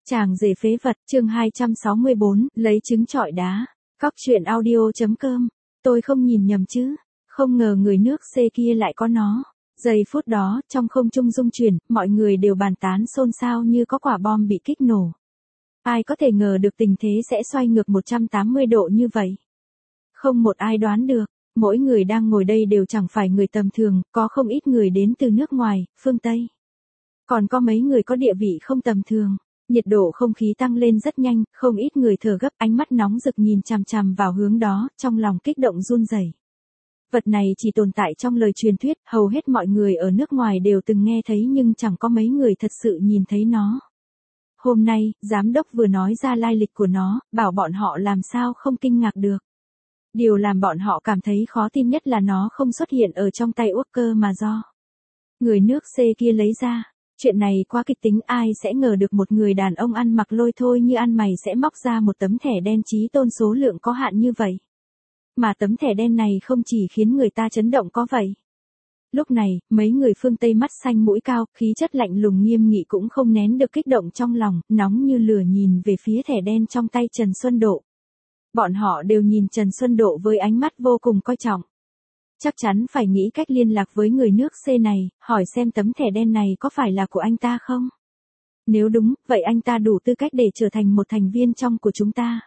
Chàng rể phế vật, chương 264, lấy trứng trọi đá. Cóc truyện audio.com. Tôi không nhìn nhầm chứ. Không ngờ người nước C kia lại có nó. Giây phút đó, trong không trung rung chuyển, mọi người đều bàn tán xôn xao như có quả bom bị kích nổ. Ai có thể ngờ được tình thế sẽ xoay ngược 180 độ như vậy. Không một ai đoán được. Mỗi người đang ngồi đây đều chẳng phải người tầm thường, có không ít người đến từ nước ngoài, phương Tây. Còn có mấy người có địa vị không tầm thường. Nhiệt độ không khí tăng lên rất nhanh, không ít người thở gấp, ánh mắt nóng rực nhìn chằm chằm vào hướng đó, trong lòng kích động run rẩy. Vật này chỉ tồn tại trong lời truyền thuyết, hầu hết mọi người ở nước ngoài đều từng nghe thấy nhưng chẳng có mấy người thật sự nhìn thấy nó. Hôm nay, giám đốc vừa nói ra lai lịch của nó, bảo bọn họ làm sao không kinh ngạc được. Điều làm bọn họ cảm thấy khó tin nhất là nó không xuất hiện ở trong tay Walker mà do người nước C kia lấy ra. Chuyện này quá kịch tính, ai sẽ ngờ được một người đàn ông ăn mặc lôi thôi như ăn mày sẽ móc ra một tấm thẻ đen chí tôn số lượng có hạn như vậy. Mà tấm thẻ đen này không chỉ khiến người ta chấn động có vậy. Lúc này, mấy người phương Tây mắt xanh mũi cao, khí chất lạnh lùng nghiêm nghị cũng không nén được kích động trong lòng, nóng như lửa nhìn về phía thẻ đen trong tay Trần Xuân Độ. Bọn họ đều nhìn Trần Xuân Độ với ánh mắt vô cùng coi trọng. Chắc chắn phải nghĩ cách liên lạc với người nước C này, hỏi xem tấm thẻ đen này có phải là của anh ta không? Nếu đúng, vậy anh ta đủ tư cách để trở thành một thành viên trong của chúng ta.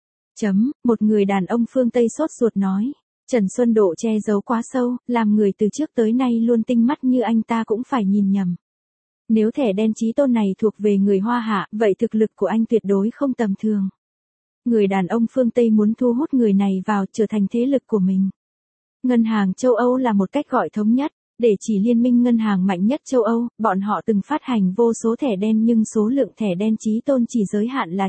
Một người đàn ông phương Tây sốt ruột nói. Trần Xuân Độ che giấu quá sâu, làm người từ trước tới nay luôn tinh mắt như anh ta cũng phải nhìn nhầm. Nếu thẻ đen chí tôn này thuộc về người Hoa Hạ, vậy thực lực của anh tuyệt đối không tầm thường. Người đàn ông phương Tây muốn thu hút người này vào trở thành thế lực của mình. Ngân hàng châu Âu là một cách gọi thống nhất, để chỉ liên minh ngân hàng mạnh nhất châu Âu, bọn họ từng phát hành vô số thẻ đen nhưng số lượng thẻ đen chí tôn chỉ giới hạn là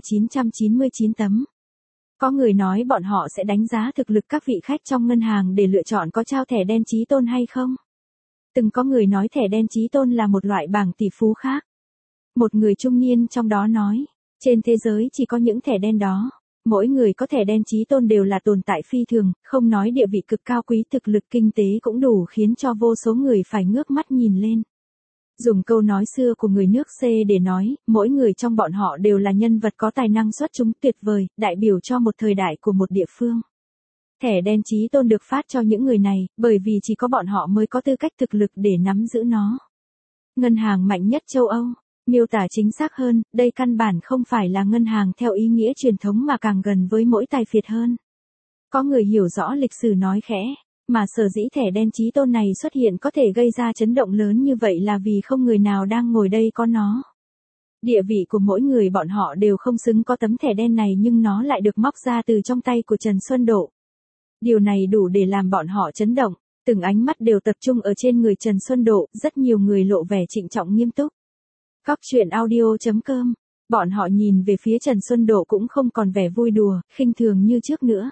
999 tấm. Có người nói bọn họ sẽ đánh giá thực lực các vị khách trong ngân hàng để lựa chọn có trao thẻ đen chí tôn hay không. Từng có người nói thẻ đen chí tôn là một loại bảng tỷ phú khác. Một người trung niên trong đó nói, trên thế giới chỉ có những thẻ đen đó. Mỗi người có thẻ đen chí tôn đều là tồn tại phi thường, không nói địa vị cực cao quý, thực lực kinh tế cũng đủ khiến cho vô số người phải ngước mắt nhìn lên. Dùng câu nói xưa của người nước C để nói, mỗi người trong bọn họ đều là nhân vật có tài năng xuất chúng tuyệt vời, đại biểu cho một thời đại của một địa phương. Thẻ đen chí tôn được phát cho những người này, bởi vì chỉ có bọn họ mới có tư cách thực lực để nắm giữ nó. Ngân hàng mạnh nhất châu Âu. Miêu tả chính xác hơn, đây căn bản không phải là ngân hàng theo ý nghĩa truyền thống mà càng gần với mỗi tài phiệt hơn. Có người hiểu rõ lịch sử nói khẽ, mà sở dĩ thẻ đen chí tôn này xuất hiện có thể gây ra chấn động lớn như vậy là vì không người nào đang ngồi đây có nó. Địa vị của mỗi người bọn họ đều không xứng có tấm thẻ đen này nhưng nó lại được móc ra từ trong tay của Trần Xuân Độ. Điều này đủ để làm bọn họ chấn động, từng ánh mắt đều tập trung ở trên người Trần Xuân Độ, rất nhiều người lộ vẻ trịnh trọng nghiêm túc. Cóc truyện audio.com. Bọn họ nhìn về phía Trần Xuân Độ cũng không còn vẻ vui đùa, khinh thường như trước nữa.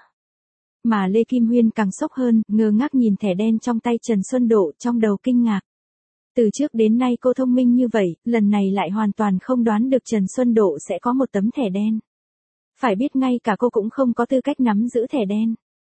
Mà Lê Kim Huyên càng sốc hơn, ngơ ngác nhìn thẻ đen trong tay Trần Xuân Độ, trong đầu kinh ngạc. Từ trước đến nay cô thông minh như vậy, lần này lại hoàn toàn không đoán được Trần Xuân Độ sẽ có một tấm thẻ đen. Phải biết ngay cả cô cũng không có tư cách nắm giữ thẻ đen.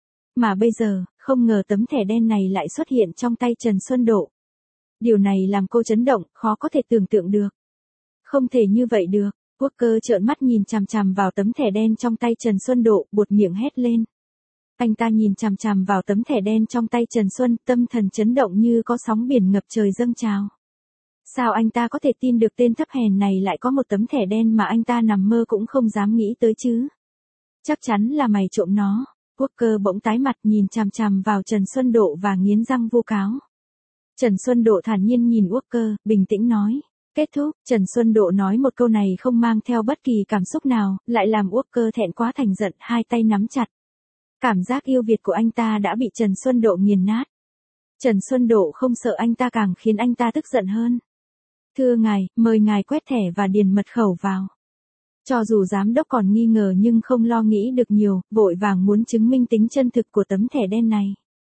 Mà bây giờ, không ngờ tấm thẻ đen này lại xuất hiện trong tay Trần Xuân Độ. Điều này làm cô chấn động, khó có thể tưởng tượng được. Không thể như vậy được. Walker trợn mắt nhìn chằm chằm vào tấm thẻ đen trong tay Trần Xuân Độ, buột miệng hét lên. Anh ta nhìn chằm chằm vào tấm thẻ đen trong tay Trần Xuân, tâm thần chấn động như có sóng biển ngập trời dâng trào. Sao anh ta có thể tin được tên thấp hèn này lại có một tấm thẻ đen mà anh ta nằm mơ cũng không dám nghĩ tới chứ? Chắc chắn là mày trộm nó. Walker bỗng tái mặt nhìn chằm chằm vào Trần Xuân Độ và nghiến răng vu cáo. Trần Xuân Độ thản nhiên nhìn Walker, bình tĩnh nói. Kết thúc, Trần Xuân Độ nói một câu này không mang theo bất kỳ cảm xúc nào, lại làm Walker thẹn quá thành giận, hai tay nắm chặt. Cảm giác yêu Việt của anh ta đã bị Trần Xuân Độ nghiền nát. Trần Xuân Độ không sợ anh ta càng khiến anh ta tức giận hơn. Thưa ngài, mời ngài quét thẻ và điền mật khẩu vào. Cho dù giám đốc còn nghi ngờ nhưng không lo nghĩ được nhiều, vội vàng muốn chứng minh tính chân thực của tấm thẻ đen này.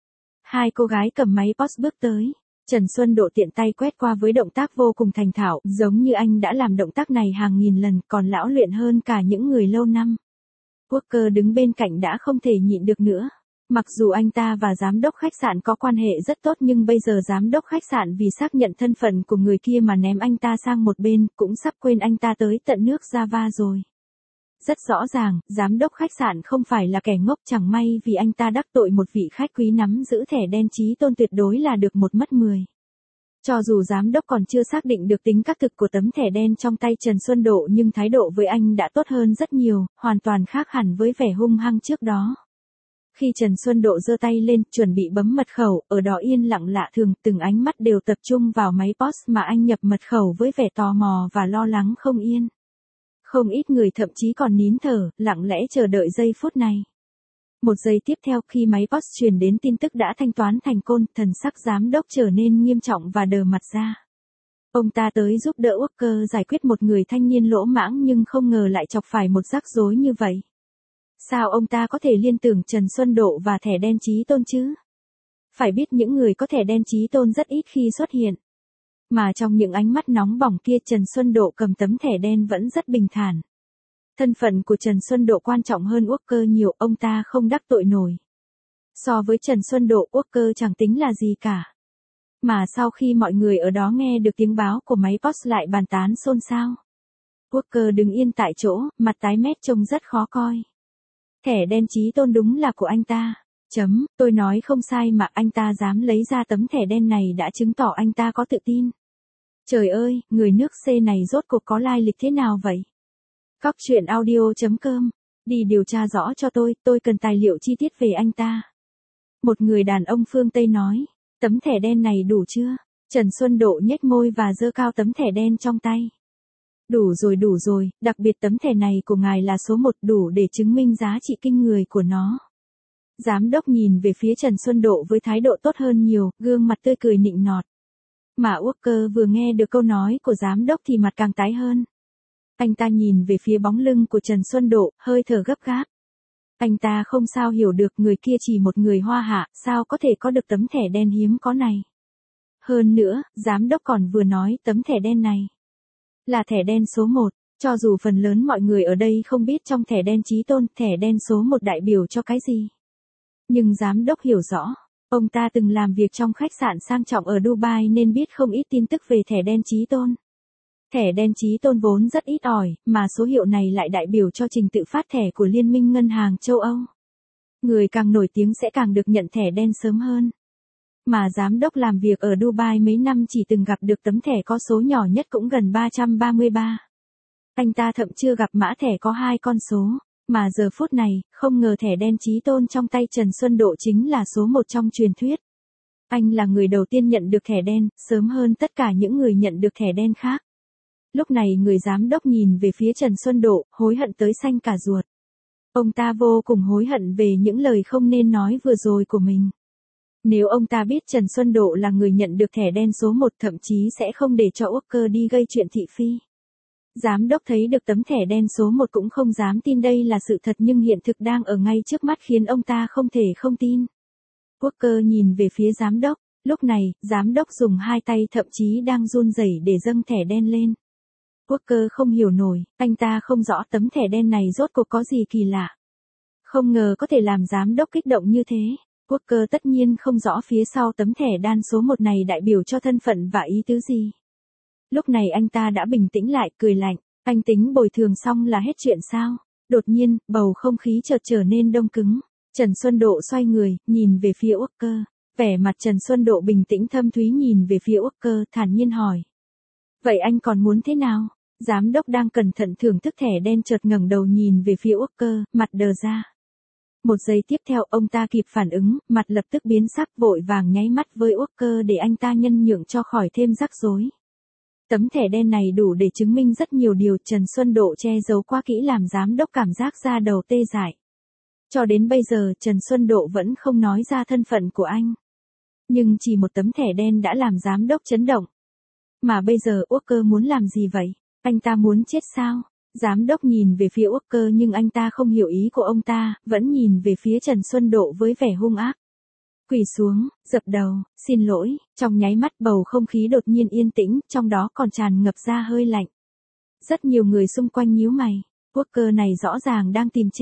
Hai cô gái cầm máy POS bước tới. Trần Xuân Độ tiện tay quét qua với động tác vô cùng thành thạo, giống như anh đã làm động tác này hàng nghìn lần, còn lão luyện hơn cả những người lâu năm. Walker đứng bên cạnh đã không thể nhịn được nữa. Mặc dù anh ta và giám đốc khách sạn có quan hệ rất tốt nhưng bây giờ giám đốc khách sạn vì xác nhận thân phận của người kia mà ném anh ta sang một bên, cũng sắp quên anh ta tới tận nước Java rồi. Rất rõ ràng, giám đốc khách sạn không phải là kẻ ngốc, chẳng may vì anh ta đắc tội một vị khách quý nắm giữ thẻ đen Chí Tôn tuyệt đối là được một mất 10. Cho dù giám đốc còn chưa xác định được tính xác thực của tấm thẻ đen trong tay Trần Xuân Độ nhưng thái độ với anh đã tốt hơn rất nhiều, hoàn toàn khác hẳn với vẻ hung hăng trước đó. Khi Trần Xuân Độ giơ tay lên, chuẩn bị bấm mật khẩu, ở đó yên lặng lạ thường, từng ánh mắt đều tập trung vào máy POS mà anh nhập mật khẩu với vẻ tò mò và lo lắng không yên. Không ít người thậm chí còn nín thở, lặng lẽ chờ đợi giây phút này. Một giây tiếp theo khi máy POS truyền đến tin tức đã thanh toán thành công, thần sắc giám đốc trở nên nghiêm trọng và đờ mặt ra. Ông ta tới giúp đỡ Walker giải quyết một người thanh niên lỗ mãng nhưng không ngờ lại chọc phải một rắc rối như vậy. Sao ông ta có thể liên tưởng Trần Xuân Độ và thẻ đen Chí Tôn chứ? Phải biết những người có thẻ đen Chí Tôn rất ít khi xuất hiện. Mà trong những ánh mắt nóng bỏng kia Trần Xuân Độ cầm tấm thẻ đen vẫn rất bình thản. Thân phận của Trần Xuân Độ quan trọng hơn Walker nhiều, ông ta không đắc tội nổi. So với Trần Xuân Độ, Walker chẳng tính là gì cả. Mà sau khi mọi người ở đó nghe được tiếng báo của máy POS lại bàn tán xôn xao. Walker đứng yên tại chỗ, mặt tái mét trông rất khó coi. Thẻ đen Chí Tôn đúng là của anh ta. Tôi nói không sai mà, anh ta dám lấy ra tấm thẻ đen này đã chứng tỏ anh ta có tự tin. Trời ơi, người nước C này rốt cuộc có lai lịch thế nào vậy? Cóc truyện audio.com. Đi điều tra rõ cho tôi cần tài liệu chi tiết về anh ta. Một người đàn ông phương Tây nói, tấm thẻ đen này đủ chưa? Trần Xuân Độ nhếch môi và giơ cao tấm thẻ đen trong tay. Đủ rồi, đặc biệt tấm thẻ này của ngài là số 1, đủ để chứng minh giá trị kinh người của nó. Giám đốc nhìn về phía Trần Xuân Độ với thái độ tốt hơn nhiều, gương mặt tươi cười nịnh nọt. Mà Walker vừa nghe được câu nói của giám đốc thì mặt càng tái hơn. Anh ta nhìn về phía bóng lưng của Trần Xuân Độ, hơi thở gấp gáp. Anh ta không sao hiểu được người kia chỉ một người Hoa Hạ, sao có thể có được tấm thẻ đen hiếm có này. Hơn nữa, giám đốc còn vừa nói tấm thẻ đen này là thẻ đen số 1, cho dù phần lớn mọi người ở đây không biết trong thẻ đen Chí Tôn, thẻ đen số 1 đại biểu cho cái gì. Nhưng giám đốc hiểu rõ, ông ta từng làm việc trong khách sạn sang trọng ở Dubai nên biết không ít tin tức về thẻ đen Chí Tôn. Thẻ đen Chí Tôn vốn rất ít ỏi, mà số hiệu này lại đại biểu cho trình tự phát thẻ của Liên minh Ngân hàng châu Âu. Người càng nổi tiếng sẽ càng được nhận thẻ đen sớm hơn. Mà giám đốc làm việc ở Dubai mấy năm chỉ từng gặp được tấm thẻ có số nhỏ nhất cũng gần 333. Anh ta thậm chưa gặp mã thẻ có 2 con số. Mà giờ phút này, không ngờ thẻ đen Chí Tôn trong tay Trần Xuân Độ chính là số 1 trong truyền thuyết. Anh là người đầu tiên nhận được thẻ đen, sớm hơn tất cả những người nhận được thẻ đen khác. Lúc này người giám đốc nhìn về phía Trần Xuân Độ, hối hận tới xanh cả ruột. Ông ta vô cùng hối hận về những lời không nên nói vừa rồi của mình. Nếu ông ta biết Trần Xuân Độ là người nhận được thẻ đen số 1 thậm chí sẽ không để cho Walker đi gây chuyện thị phi. Giám đốc thấy được tấm thẻ đen số 1 cũng không dám tin đây là sự thật nhưng hiện thực đang ở ngay trước mắt khiến ông ta không thể không tin. Walker nhìn về phía giám đốc, lúc này, giám đốc dùng 2 tay thậm chí đang run rẩy để dâng thẻ đen lên. Walker không hiểu nổi, anh ta không rõ tấm thẻ đen này rốt cuộc có gì kỳ lạ. Không ngờ có thể làm giám đốc kích động như thế. Walker tất nhiên không rõ phía sau tấm thẻ đen số 1 này đại biểu cho thân phận và ý tứ gì. Lúc này anh ta đã bình tĩnh lại, cười lạnh, anh tính bồi thường xong là hết chuyện sao? Đột nhiên, bầu không khí chợt trở nên đông cứng. Trần Xuân Độ xoay người, nhìn về phía Walker. Vẻ mặt Trần Xuân Độ bình tĩnh thâm thúy nhìn về phía Walker, thản nhiên hỏi. Vậy anh còn muốn thế nào? Giám đốc đang cẩn thận thưởng thức thẻ đen chợt ngẩng đầu nhìn về phía Walker, mặt đờ ra. Một giây tiếp theo ông ta kịp phản ứng, mặt lập tức biến sắc vội vàng nháy mắt với Walker để anh ta nhân nhượng cho khỏi thêm rắc rối. Tấm thẻ đen này đủ để chứng minh rất nhiều điều Trần Xuân Độ che giấu quá kỹ làm giám đốc cảm giác da đầu tê dại. Cho đến bây giờ Trần Xuân Độ vẫn không nói ra thân phận của anh. Nhưng chỉ một tấm thẻ đen đã làm giám đốc chấn động. Mà bây giờ Walker muốn làm gì vậy? Anh ta muốn chết sao? Giám đốc nhìn về phía Walker nhưng anh ta không hiểu ý của ông ta, vẫn nhìn về phía Trần Xuân Độ với vẻ hung ác. Quỳ xuống, dập đầu, xin lỗi, trong nháy mắt bầu không khí đột nhiên yên tĩnh, trong đó còn tràn ngập ra hơi lạnh. Rất nhiều người xung quanh nhíu mày, Walker này rõ ràng đang tìm chết,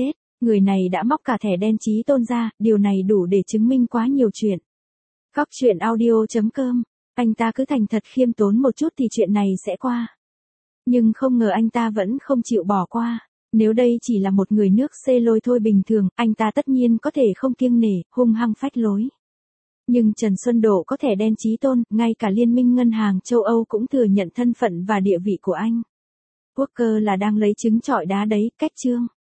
Người này đã móc cả thẻ đen Chí Tôn ra, điều này đủ để chứng minh quá nhiều chuyện. Góc truyện audio.com, anh ta cứ thành thật khiêm tốn một chút thì chuyện này sẽ qua. Nhưng không ngờ anh ta vẫn không chịu bỏ qua. Nếu đây chỉ là một người nước C lôi thôi bình thường, anh ta tất nhiên có thể không kiêng nể, hung hăng phách lối. Nhưng Trần Xuân Độ có thẻ đen Chí Tôn, ngay cả Liên minh Ngân hàng châu Âu cũng thừa nhận thân phận và địa vị của anh. Walker là đang lấy trứng trọi đá đấy, cách chương.